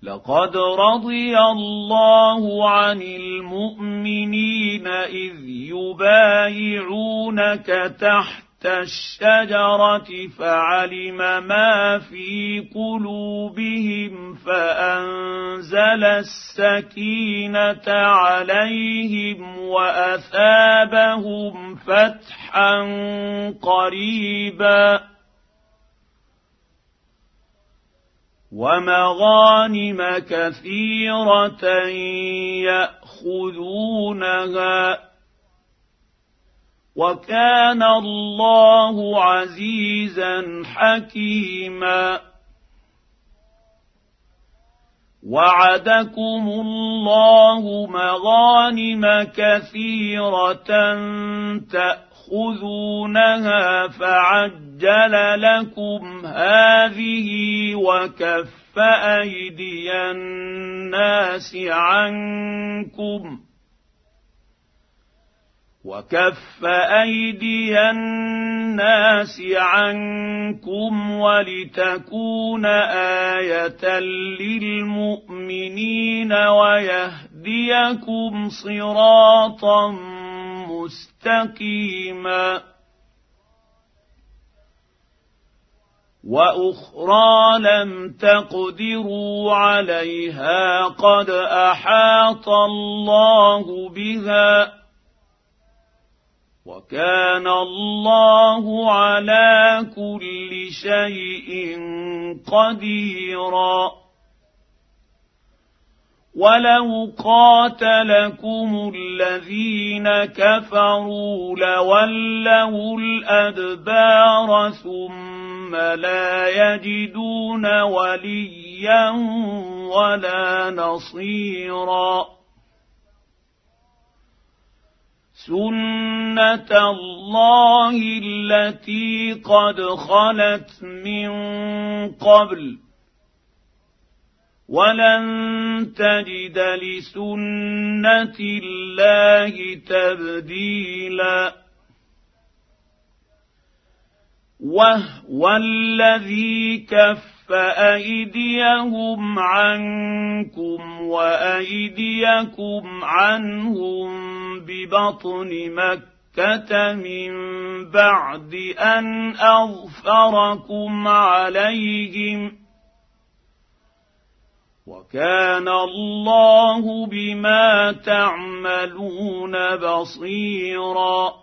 لقد رضي الله عن المؤمنين إذ يبايعونك تحت الشجرة فعلم ما في قلوبهم فأنزل السكينة عليهم وأثابهم فتحا قريبا ومغانم كثيرة يأخذونها وكان الله عزيزا حكيما وعدكم الله مغانم كثيرة تأخذونها فعجل لكم هذه وكف أيدي الناس عنكم ولتكون آية للمؤمنين ويهديكم صراطا مستقيما وأخرى لم تقدروا عليها قد أحاط الله بها وكان الله على كل شيء قديرا ولو قاتلكم الذين كفروا لولوا الأدبار ثم لا يجدون وليا ولا نصيرا سنة الله التي قد خلت من قبل ولن تجد لسنة الله تبديلا وهو الذي كف أيديهم عنكم وأيديكم عنهم ببطن مكة من بعد أن أظفركم عليهم وكان الله بما تعملون بصيرا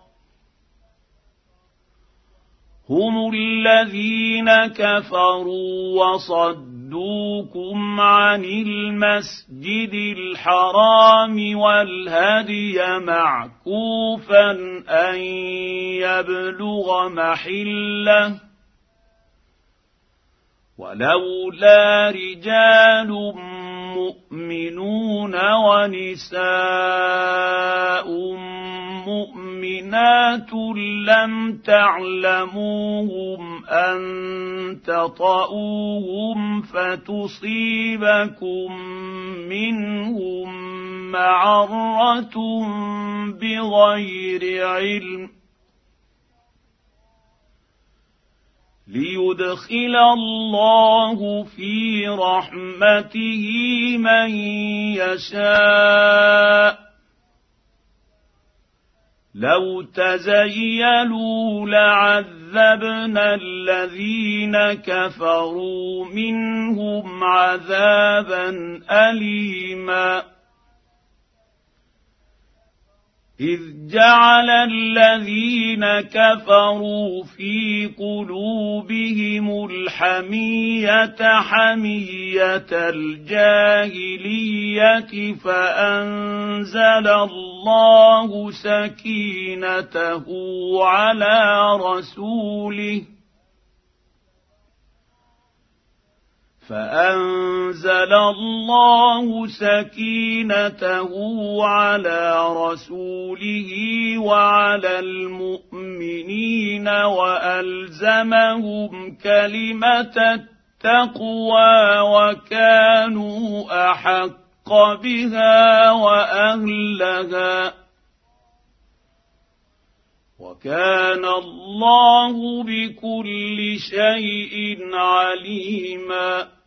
هم الذين كفروا وصدوكم عن المسجد الحرام والهدي معكوفا أن يبلغ محله ولولا رجال مؤمنون ونساء مؤمنات لم تعلموهم أن تطؤوهم فتصيبكم منهم معرة بغير علم ليدخل الله في رحمته من يشاء لو تزيلوا لعذبنا الذين كفروا منهم عذابا أليما إذ جعل الذين كفروا في قلوبهم الحمية حمية الجاهلية فأنزل الله سكينته على رسوله وعلى المؤمنين وألزمهم كلمة التقوى وكانوا أحق بها وأهلها وكان الله بكل شيء عليما